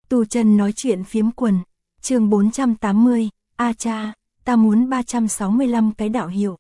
Tu Chân nói chuyện phiếm quần, chương 480, a cha, ta muốn 365 cái đạo hiệu.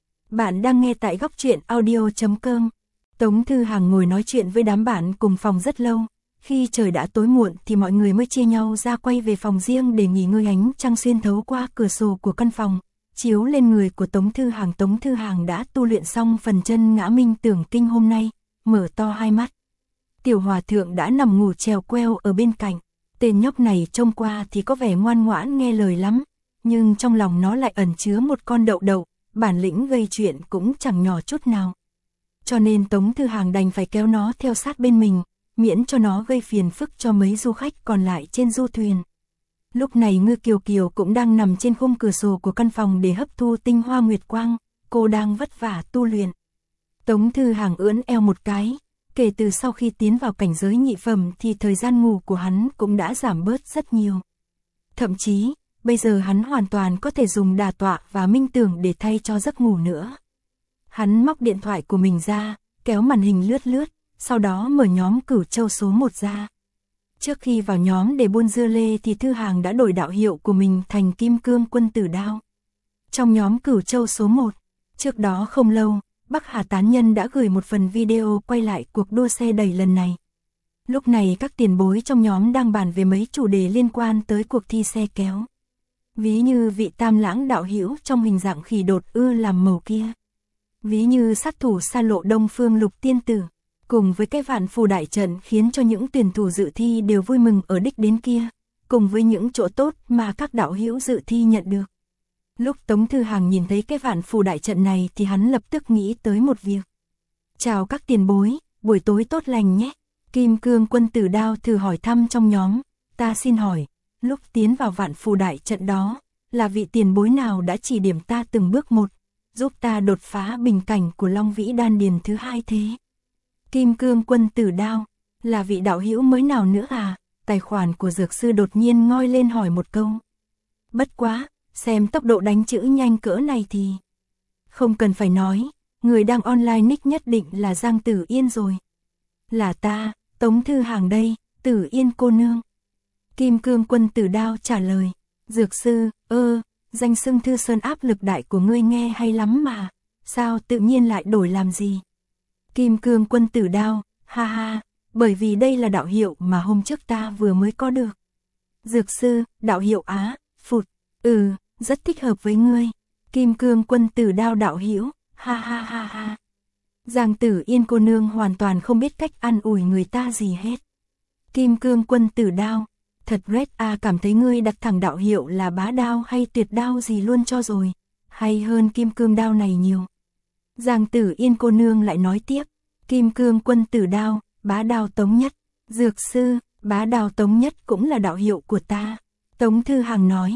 Bạn đang nghe tại góc truyện audio.com. Tống Thư Hằng ngồi nói chuyện với đám bạn cùng phòng rất lâu. Khi trời đã tối muộn thì mọi người mới chia nhau ra quay về phòng riêng để nghỉ ngơi. Ánh trăng xuyên thấu qua cửa sổ của căn phòng, chiếu lên người của Tống Thư Hằng. Tống Thư Hằng đã tu luyện xong phần chân ngã minh tưởng kinh hôm nay, mở to hai mắt. Tiểu Hòa Thượng đã nằm ngủ trèo queo ở bên cạnh. Tên nhóc này trông qua thì có vẻ ngoan ngoãn nghe lời lắm, nhưng trong lòng nó lại ẩn chứa một con đậu đậu, bản lĩnh gây chuyện cũng chẳng nhỏ chút nào. Cho nên Tống Thư Hằng đành phải kéo nó theo sát bên mình, miễn cho nó gây phiền phức cho mấy du khách còn lại trên du thuyền. Lúc này Ngư Kiều Kiều cũng đang nằm trên khung cửa sổ của căn phòng để hấp thu tinh hoa nguyệt quang, cô đang vất vả tu luyện. Tống Thư Hằng ưỡn eo một cái. Kể từ sau khi tiến vào cảnh giới nhị phẩm thì thời gian ngủ của hắn cũng đã giảm bớt rất nhiều. Thậm chí, bây giờ hắn hoàn toàn có thể dùng đà tọa và minh tưởng để thay cho giấc ngủ nữa. Hắn móc điện thoại của mình ra, kéo màn hình lướt lướt, sau đó mở nhóm Cửu Châu số 1 ra. Trước khi vào nhóm để buôn dưa lê thì Thư Hằng đã đổi đạo hiệu của mình thành Kim Cương Quân Tử Đao. Trong nhóm Cửu Châu số 1, trước đó không lâu, Bắc Hà Tán Nhân đã gửi một phần video quay lại cuộc đua xe đẩy lần này. Lúc này các tiền bối trong nhóm đang bàn về mấy chủ đề liên quan tới cuộc thi xe kéo. Ví như vị Tam Lãng đạo hữu trong hình dạng khỉ đột làm màu kia. Ví như sát thủ xa lộ Đông Phương Lục Tiên Tử. Cùng với cái vạn phù đại trận khiến cho những tuyển thủ dự thi đều vui mừng ở đích đến kia. Cùng với những chỗ tốt mà các đạo hữu dự thi nhận được. Lúc Tống Thư Hằng nhìn thấy cái vạn phù đại trận này thì hắn lập tức nghĩ tới một việc. Chào các tiền bối, buổi tối tốt lành nhé. Kim Cương Quân Tử Đao thử hỏi thăm trong nhóm. Ta xin hỏi, lúc tiến vào vạn phù đại trận đó, là vị tiền bối nào đã chỉ điểm ta từng bước một, giúp ta đột phá bình cảnh của Long Vĩ Đan Điền thứ hai thế? Kim Cương Quân Tử Đao, là vị đạo hữu mới nào nữa à? Tài khoản của dược sư đột nhiên ngoi lên hỏi một câu. Bất quá, xem tốc độ đánh chữ nhanh cỡ này thì không cần phải nói, người đang online nick nhất định là Giang Tử Yên rồi. Là ta, Tống Thư Hằng đây, Tử Yên cô nương. Kim Cương Quân Tử Đao trả lời, dược sư, danh xưng Thư Sơn áp lực đại của ngươi nghe hay lắm mà, sao tự nhiên lại đổi làm gì? Kim Cương Quân Tử Đao, ha ha, bởi vì đây là đạo hiệu mà hôm trước ta vừa mới có được. Dược sư, đạo hiệu á, phụt, rất thích hợp với ngươi. Kim Cương Quân Tử Đao đạo hữu, ha ha ha ha. Giang Tử Yên cô nương hoàn toàn không biết cách an ủi người ta gì hết. Kim Cương Quân Tử Đao, thật Red cảm thấy ngươi đặt thẳng đạo hiệu là bá đao hay tuyệt đao gì luôn cho rồi, hay hơn Kim Cương Đao này nhiều. Giang Tử Yên cô nương lại nói tiếp, Kim Cương Quân Tử Đao, bá đao Tống Nhất. Dược sư, bá đao Tống Nhất cũng là đạo hiệu của ta. Tống Thư Hằng nói,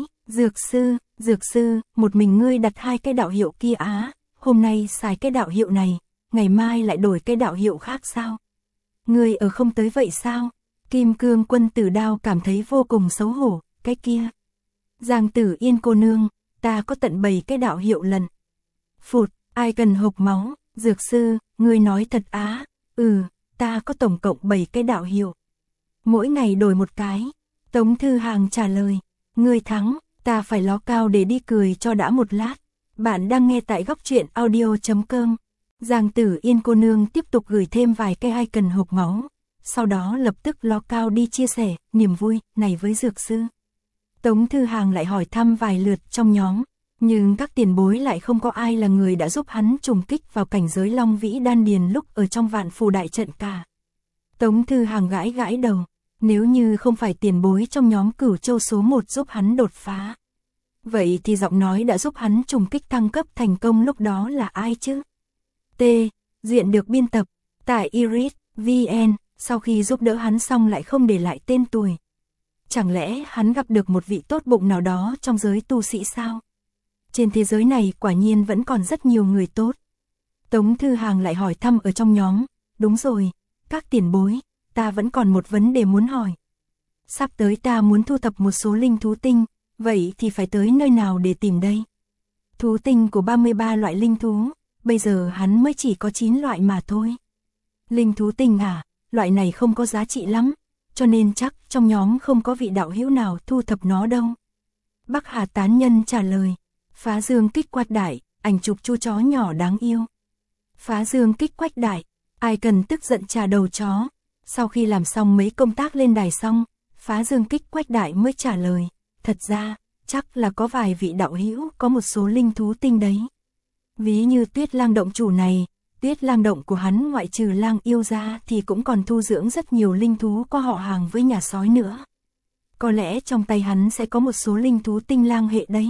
dược sư, một mình ngươi đặt hai cái đạo hiệu kia á, hôm nay xài cái đạo hiệu này, ngày mai lại đổi cái đạo hiệu khác sao? Ngươi ở không tới vậy sao? Kim Cương Quân Tử Đao cảm thấy vô cùng xấu hổ, cái kia. Giang Tử Yên cô nương, ta có tận 7 cái đạo hiệu lần. Phụt, ai cần hộc máu, dược sư, ngươi nói thật á? Ta có tổng cộng 7 cái đạo hiệu. Mỗi ngày đổi một cái. Tống Thư Hằng trả lời, ngươi thắng, ta phải ló cao để đi cười cho đã một lát. Bạn đang nghe tại góc truyện audio.com. Giang Tử Yên cô nương tiếp tục gửi thêm vài cái ai cần hộc máu. Sau đó lập tức ló cao đi chia sẻ niềm vui này với dược sư. Tống Thư Hằng lại hỏi thăm vài lượt trong nhóm, nhưng các tiền bối lại không có ai là người đã giúp hắn trùng kích vào cảnh giới Long Vĩ Đan Điền lúc ở trong vạn phù đại trận cả. Tống Thư Hằng gãi gãi đầu, nếu như không phải tiền bối trong nhóm Cửu Châu số 1 giúp hắn đột phá, vậy thì giọng nói đã giúp hắn trùng kích thăng cấp thành công lúc đó là ai chứ? Duyện được biên tập tại Iris VN. Sau khi giúp đỡ hắn xong lại không để lại tên tuổi. Chẳng lẽ hắn gặp được một vị tốt bụng nào đó trong giới tu sĩ sao? Trên thế giới này quả nhiên vẫn còn rất nhiều người tốt. Tống Thư Hằng lại hỏi thăm ở trong nhóm, đúng rồi, các tiền bối, ta vẫn còn một vấn đề muốn hỏi. Sắp tới ta muốn thu thập một số linh thú tinh, vậy thì phải tới nơi nào để tìm đây? Thú tinh của 33 loại linh thú, bây giờ hắn mới chỉ có 9 loại mà thôi. Linh thú tinh à? Loại này không có giá trị lắm, cho nên chắc trong nhóm không có vị đạo hữu nào thu thập nó đâu. Bắc Hà tán nhân trả lời. Phá dương kích quách đại, ảnh chụp chú chó nhỏ đáng yêu. Phá dương kích quách đại, ai cần tức giận trả đầu chó. Sau khi làm xong mấy công tác lên đài xong, phá dương kích quách đại mới trả lời. Thật ra, chắc là có vài vị đạo hữu có một số linh thú tinh đấy. Ví như Tuyết Lang động chủ này, Tuyết Lang động của hắn ngoại trừ lang yêu ra thì cũng còn thu dưỡng rất nhiều linh thú có họ hàng với nhà sói nữa. Có lẽ trong tay hắn sẽ có một số linh thú tinh lang hệ đấy.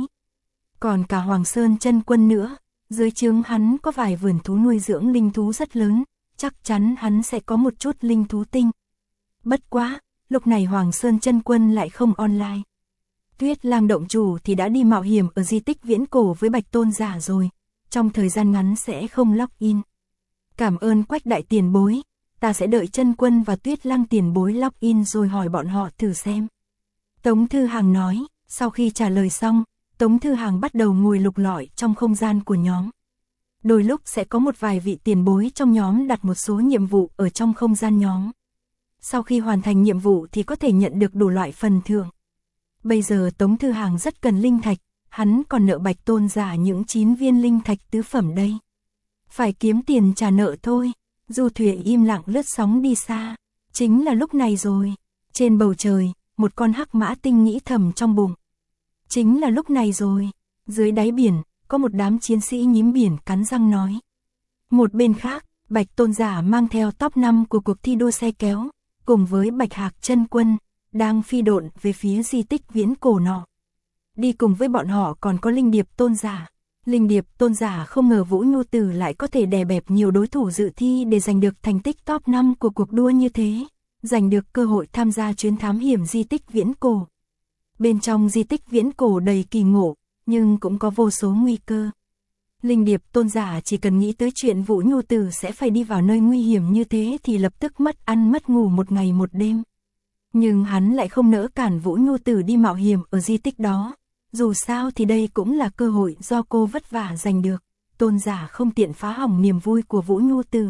Còn cả Hoàng Sơn Chân Quân nữa, dưới trướng hắn có vài vườn thú nuôi dưỡng linh thú rất lớn, chắc chắn hắn sẽ có một chút linh thú tinh. Bất quá, lúc này Hoàng Sơn Chân Quân lại không online. Tuyết Lang động chủ thì đã đi mạo hiểm ở di tích viễn cổ với Bạch Tôn giả rồi, trong thời gian ngắn sẽ không login. Cảm ơn Quách đại tiền bối, ta sẽ đợi Chân Quân và Tuyết Lang tiền bối login rồi hỏi bọn họ thử xem. Tống Thư Hàng nói, sau khi trả lời xong, Tống Thư Hàng bắt đầu ngồi lục lọi trong không gian của nhóm. Đôi lúc sẽ có một vài vị tiền bối trong nhóm đặt một số nhiệm vụ ở trong không gian nhóm. Sau khi hoàn thành nhiệm vụ thì có thể nhận được đủ loại phần thưởng. Bây giờ Tống Thư Hàng rất cần linh thạch, hắn còn nợ Bạch Tôn giả những 9 viên linh thạch tứ phẩm đây. Phải kiếm tiền trả nợ thôi. Du thuyền im lặng lướt sóng đi xa. Chính là lúc này rồi. Trên bầu trời, một con hắc mã tinh nghĩ thầm trong bụng. Chính là lúc này rồi. Dưới đáy biển, có một đám chiến sĩ nhím biển cắn răng nói. Một bên khác, Bạch Tôn giả mang theo top 5 của cuộc thi đua xe kéo, cùng với Bạch Hạc Chân Quân, đang phi độn về phía di tích viễn cổ nọ. Đi cùng với bọn họ còn có Linh Điệp Tôn giả. Linh Điệp Tôn giả không ngờ Vũ Nhu Tử lại có thể đè bẹp nhiều đối thủ dự thi để giành được thành tích top 5 của cuộc đua như thế, giành được cơ hội tham gia chuyến thám hiểm di tích viễn cổ. Bên trong di tích viễn cổ đầy kỳ ngộ, nhưng cũng có vô số nguy cơ. Linh Điệp Tôn giả chỉ cần nghĩ tới chuyện Vũ Nhu Tử sẽ phải đi vào nơi nguy hiểm như thế thì lập tức mất ăn mất ngủ một ngày một đêm. Nhưng hắn lại không nỡ cản Vũ Nhu Tử đi mạo hiểm ở di tích đó. Dù sao thì đây cũng là cơ hội do cô vất vả giành được. Tôn giả không tiện phá hỏng niềm vui của Vũ Nhu Tử.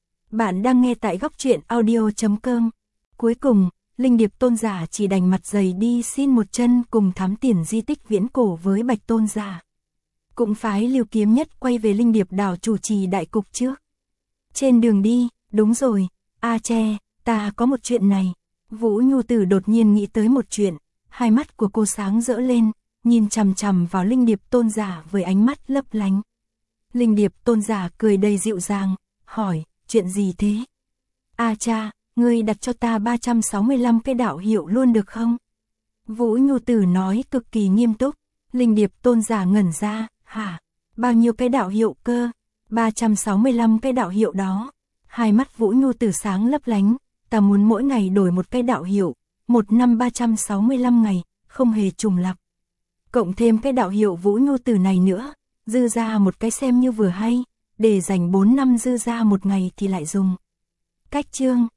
Bạn đang nghe tại góc truyện audio.com. Cuối cùng, Linh Điệp Tôn giả chỉ đành mặt dày đi xin một chân cùng thám tiền di tích viễn cổ với Bạch Tôn giả. Cũng phái Lưu Kiếm Nhất quay về Linh Điệp đảo chủ trì đại cục trước. Trên đường đi, đúng rồi, A Che, ta có một chuyện này. Vũ Nhu Tử đột nhiên nghĩ tới một chuyện, hai mắt của cô sáng rỡ lên, nhìn chằm chằm vào Linh Điệp Tôn giả với ánh mắt lấp lánh. Linh Điệp Tôn giả cười đầy dịu dàng, hỏi, chuyện gì thế? A cha, ngươi đặt cho ta 365 cái đạo hiệu luôn được không? Vũ Nhu Tử nói cực kỳ nghiêm túc. Linh Điệp Tôn giả ngẩn ra, hả? Bao nhiêu cái đạo hiệu cơ? 365 cái đạo hiệu đó. Hai mắt Vũ Nhu Tử sáng lấp lánh, ta muốn mỗi ngày đổi một cái đạo hiệu, một năm 365 ngày, không hề trùng lặp. Cộng thêm cái đạo hiệu Vũ Nhu Tử này nữa, dư ra một cái xem như vừa hay, để dành 4 năm dư ra một ngày thì lại dùng. Cách chương